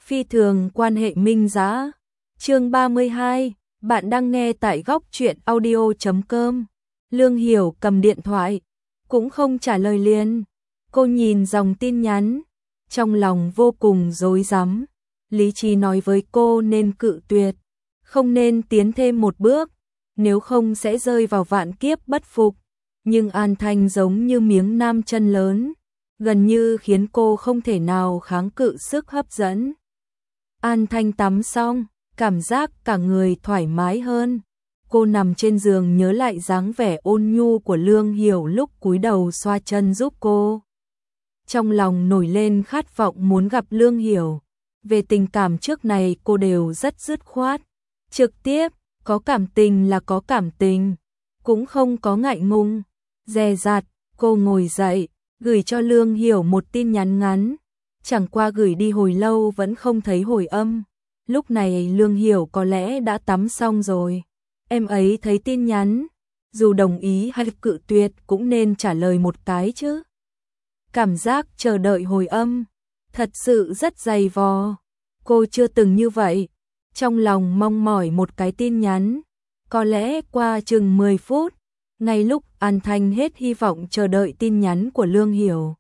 Phi thường quan hệ minh dã. Chương 32, bạn đang nghe tại góc truyện audio.com. Lương Hiểu cầm điện thoại, cũng không trả lời liền. Cô nhìn dòng tin nhắn, trong lòng vô cùng rối rắm. Lý trí nói với cô nên cự tuyệt, không nên tiến thêm một bước, nếu không sẽ rơi vào vạn kiếp bất phục. Nhưng An Thanh giống như miếng nam chân lớn, gần như khiến cô không thể nào kháng cự sức hấp dẫn. An Thanh tắm xong, cảm giác cả người thoải mái hơn. Cô nằm trên giường nhớ lại dáng vẻ ôn nhu của Lương Hiểu lúc cúi đầu xoa chân giúp cô. Trong lòng nổi lên khát vọng muốn gặp Lương Hiểu. Về tình cảm trước này cô đều rất dứt khoát, trực tiếp, có cảm tình là có cảm tình, cũng không có ngại ngùng, dè dặt. Cô ngồi dậy, gửi cho Lương Hiểu một tin nhắn ngắn, chẳng qua gửi đi hồi lâu vẫn không thấy hồi âm. Lúc này Lương Hiểu có lẽ đã tắm xong rồi. Em ấy thấy tin nhắn, dù đồng ý hay cự tuyệt cũng nên trả lời một cái chứ. Cảm giác chờ đợi hồi âm thật sự rất dày vò. Cô chưa từng như vậy, trong lòng mong mỏi một cái tin nhắn. Có lẽ qua chừng 10 phút, ngay lúc An Thanh hết hy vọng chờ đợi tin nhắn của Lương Hiểu,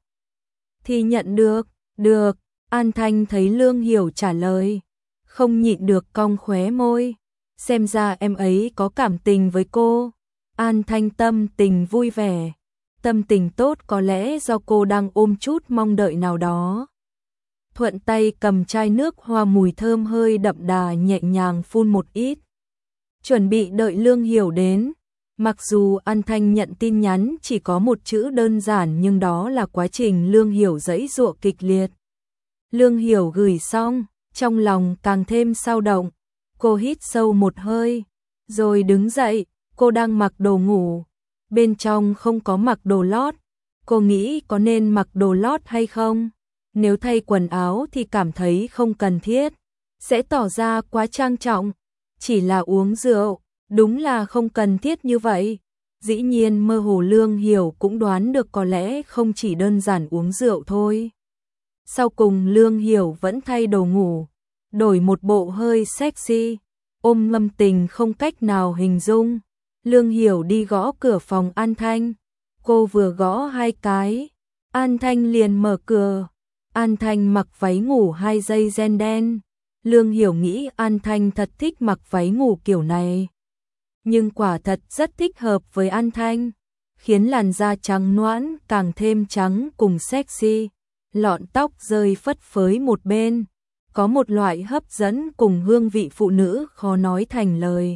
thì nhận được, An Thanh thấy Lương Hiểu trả lời, không nhịn được cong khóe môi. Xem ra em ấy có cảm tình với cô. An Thanh tâm tình vui vẻ. Tâm tình tốt có lẽ do cô đang ôm chút mong đợi nào đó. Thuận tay cầm chai nước hoa mùi thơm hơi đậm đà nhẹ nhàng phun một ít. Chuẩn bị đợi Lương Hiểu đến. Mặc dù An Thanh nhận tin nhắn chỉ có một chữ đơn giản nhưng đó là quá trình Lương Hiểu giãy giụa kịch liệt. Lương Hiểu gửi xong, trong lòng càng thêm xao động. Cô hít sâu một hơi, rồi đứng dậy. Cô đang mặc đồ ngủ, bên trong không có mặc đồ lót. Cô nghĩ có nên mặc đồ lót hay không? Nếu thay quần áo thì cảm thấy không cần thiết, sẽ tỏ ra quá trang trọng. Chỉ là uống rượu, đúng là không cần thiết như vậy. Dĩ nhiên mơ hồ Lương Hiểu cũng đoán được có lẽ không chỉ đơn giản uống rượu thôi. Sau cùng Lương Hiểu vẫn thay đồ ngủ, đổi một bộ hơi sexy, ôm ngâm tình không cách nào hình dung. Lương Hiểu đi gõ cửa phòng An Thanh. Cô vừa gõ 2 cái, An Thanh liền mở cửa. An Thanh mặc váy ngủ 2 dây ren đen. Lương Hiểu nghĩ An Thanh thật thích mặc váy ngủ kiểu này. Nhưng quả thật rất thích hợp với An Thanh, khiến làn da trắng nõn càng thêm trắng cùng sexy. Lọn tóc rơi phất phới một bên, có một loại hấp dẫn cùng hương vị phụ nữ khó nói thành lời,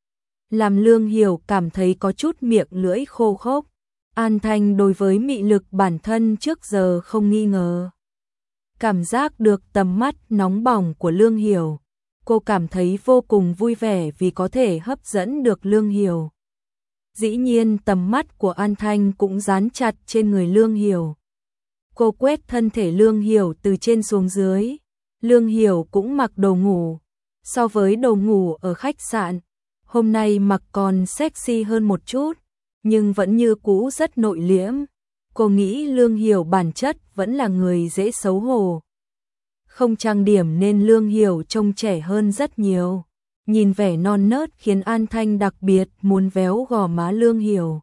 làm Lương Hiểu cảm thấy có chút miệng lưỡi khô khốc. An Thanh đối với mị lực bản thân trước giờ không nghi ngờ. Cảm giác được tầm mắt nóng bỏng của Lương Hiểu, cô cảm thấy vô cùng vui vẻ vì có thể hấp dẫn được Lương Hiểu. Dĩ nhiên tầm mắt của An Thanh cũng dán chặt trên người Lương Hiểu. Cô quét thân thể Lương Hiểu từ trên xuống dưới. Lương Hiểu cũng mặc đồ ngủ. So với đồ ngủ ở khách sạn, hôm nay mặc còn sexy hơn một chút, nhưng vẫn như cũ rất nội liễm. Cô nghĩ Lương Hiểu bản chất vẫn là người dễ xấu hổ. Không trang điểm nên Lương Hiểu trông trẻ hơn rất nhiều. Nhìn vẻ non nớt khiến An Thanh đặc biệt muốn véo gò má Lương Hiểu.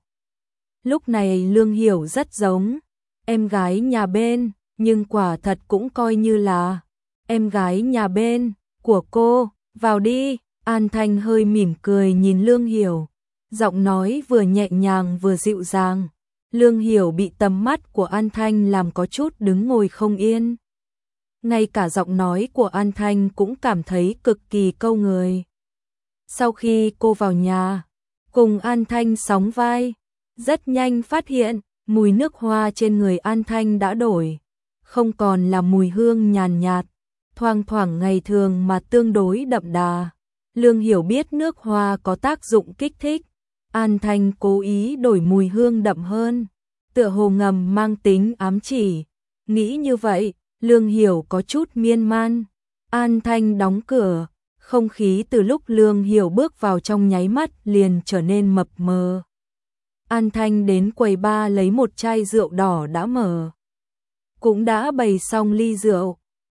Lúc này Lương Hiểu rất giống em gái nhà bên, nhưng quả thật cũng coi như là em gái nhà bên của cô. Vào đi. An Thanh hơi mỉm cười nhìn Lương Hiểu, giọng nói vừa nhẹ nhàng vừa dịu dàng. Lương Hiểu bị tầm mắt của An Thanh làm có chút đứng ngồi không yên. Ngay cả giọng nói của An Thanh cũng cảm thấy cực kỳ câu người. Sau khi cô vào nhà, cùng An Thanh sóng vai, rất nhanh phát hiện mùi nước hoa trên người An Thanh đã đổi, không còn là mùi hương nhàn nhạt, thoang thoảng ngày thường mà tương đối đậm đà. Lương Hiểu biết nước hoa có tác dụng kích thích, An Thanh cố ý đổi mùi hương đậm hơn, tựa hồ ngầm mang tính ám chỉ. Nghĩ như vậy, Lương Hiểu có chút miên man. An Thanh đóng cửa, không khí từ lúc Lương Hiểu bước vào trong nháy mắt liền trở nên mập mờ. An Thanh đến quầy bar lấy một chai rượu đỏ đã mở, cũng đã bày xong ly rượu.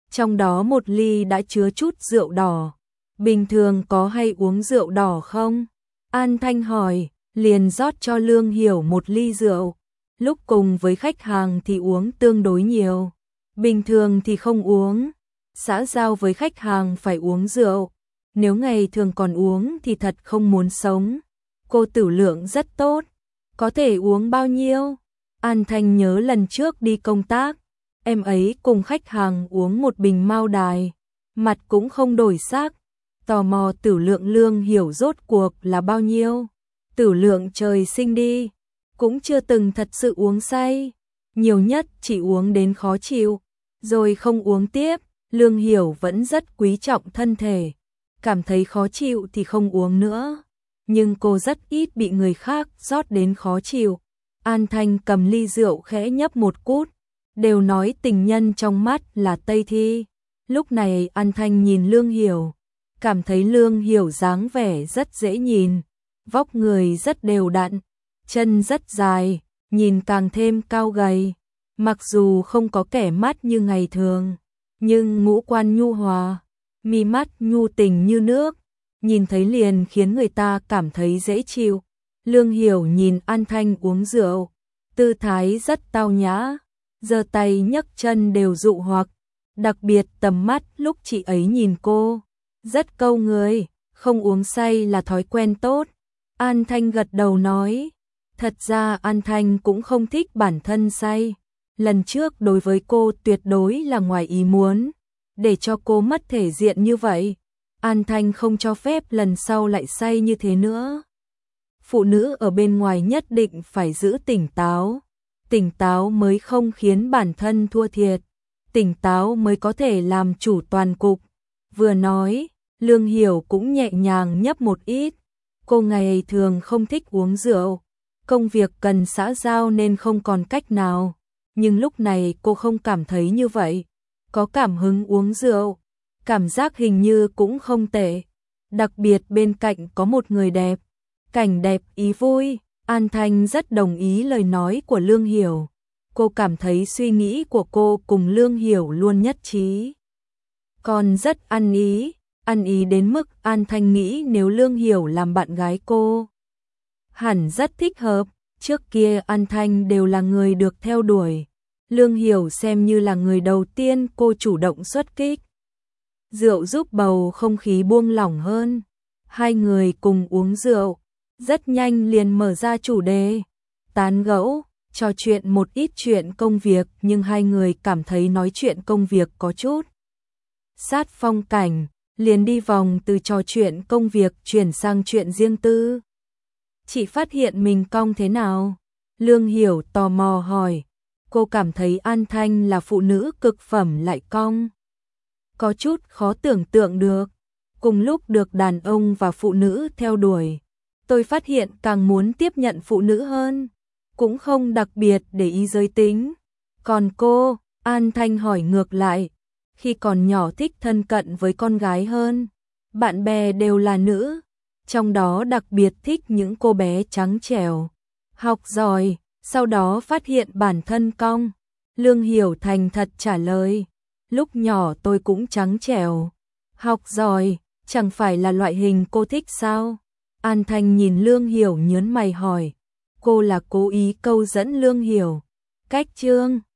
trong đó một ly đã chứa chút rượu đỏ. Bình thường có hay uống rượu đỏ không? An Thanh hỏi, liền rót cho Lương Hiểu một ly rượu. Lúc cùng với khách hàng thì uống tương đối nhiều, bình thường thì không uống. Xã giao với khách hàng phải uống rượu, nếu ngày thường còn uống thì thật không muốn sống. Cô tử lượng rất tốt, có thể uống bao nhiêu? An Thanh nhớ lần trước đi công tác, em ấy cùng khách hàng uống một bình Mao Đài, mặt cũng không đổi sắc. Tò mò tử lượng Lương Hiểu rốt cuộc là bao nhiêu. Tử lượng trời sinh đi, cũng chưa từng thật sự uống say, nhiều nhất chỉ uống đến khó chịu, rồi không uống tiếp. Lương Hiểu vẫn rất quý trọng thân thể, cảm thấy khó chịu thì không uống nữa, nhưng cô rất ít bị người khác rót đến khó chịu. An Thanh cầm ly rượu khẽ nhấp một cút, đều nói tình nhân trong mắt là Tây Thi. Lúc này An Thanh nhìn Lương Hiểu, cảm thấy Lương Hiểu dáng vẻ rất dễ nhìn, vóc người rất đều đặn, chân rất dài, nhìn càng thêm cao gầy. Mặc dù không có kẻ mắt như ngày thường, nhưng ngũ quan nhu hòa, mi mắt nhu tình như nước, nhìn thấy liền khiến người ta cảm thấy dễ chịu. Lương Hiểu nhìn An Thanh uống rượu, tư thái rất tao nhã, giơ tay nhấc chân đều dụ hoặc, đặc biệt tầm mắt lúc chị ấy nhìn cô, rất câu người, không uống say là thói quen tốt. An Thanh gật đầu nói, thật ra An Thanh cũng không thích bản thân say. Lần trước đối với cô tuyệt đối là ngoài ý muốn, để cho cô mất thể diện như vậy. An Thanh không cho phép lần sau lại say như thế nữa. Phụ nữ ở bên ngoài nhất định phải giữ tỉnh táo mới không khiến bản thân thua thiệt, tỉnh táo mới có thể làm chủ toàn cục. Vừa nói, Lương Hiểu cũng nhẹ nhàng nhấp một ít, cô ngày thường không thích uống rượu, công việc cần xã giao nên không còn cách nào. Nhưng lúc này cô không cảm thấy như vậy, có cảm hứng uống rượu, cảm giác hình như cũng không tệ. Đặc biệt bên cạnh có một người đẹp, cảnh đẹp ý vui. An Thanh rất đồng ý lời nói của Lương Hiểu. Cô cảm thấy suy nghĩ của cô cùng Lương Hiểu luôn nhất trí. Còn rất ăn ý đến mức An Thanh nghĩ nếu Lương Hiểu làm bạn gái cô, hẳn rất thích hợp. Trước kia An Thanh đều là người được theo đuổi, Lương Hiểu xem như là người đầu tiên cô chủ động xuất kích. Rượu giúp bầu không khí buông lỏng hơn, hai người cùng uống rượu, rất nhanh liền mở ra chủ đề, tán gẫu, trò chuyện một ít chuyện công việc, nhưng hai người cảm thấy nói chuyện công việc có chút sát phong cảnh, liền đi vòng từ trò chuyện công việc chuyển sang chuyện riêng tư. Chị phát hiện mình cong thế nào? Lương Hiểu tò mò hỏi. Cô cảm thấy An Thanh là phụ nữ cực phẩm lại cong, có chút khó tưởng tượng được. Cùng lúc được đàn ông và phụ nữ theo đuổi, tôi phát hiện càng muốn tiếp nhận phụ nữ hơn, cũng không đặc biệt để ý giới tính. Còn cô, An Thanh hỏi ngược lại, khi còn nhỏ thích thân cận với con gái hơn, bạn bè đều là nữ, trong đó đặc biệt thích những cô bé trắng trẻo, học giỏi, sau đó phát hiện bản thân cong. Lương Hiểu thành thật trả lời, lúc nhỏ tôi cũng trắng trẻo, học giỏi, chẳng phải là loại hình cô thích sao? An Thanh nhìn Lương Hiểu nhớn mày hỏi, cô là cố ý câu dẫn Lương Hiểu. Cách chương